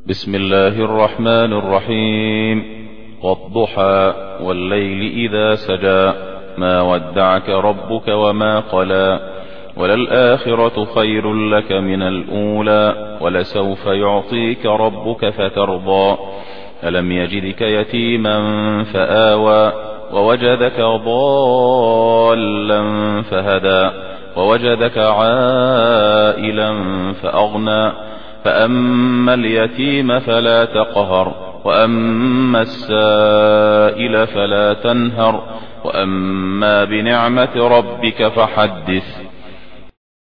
بسم الله الرحمن الرحيم. والضحى والليل إذا سجى ما ودعك ربك وما قلى وللآخرة خير لك من الأولى ولسوف يعطيك ربك فترضى ألم يجدك يتيما فآوى ووجدك ضالا فهدى ووجدك عائلا فأغنى فأما اليتيم فلا تقهر وأما السائل فلا تنهر وأما بنعمة ربك فحدث.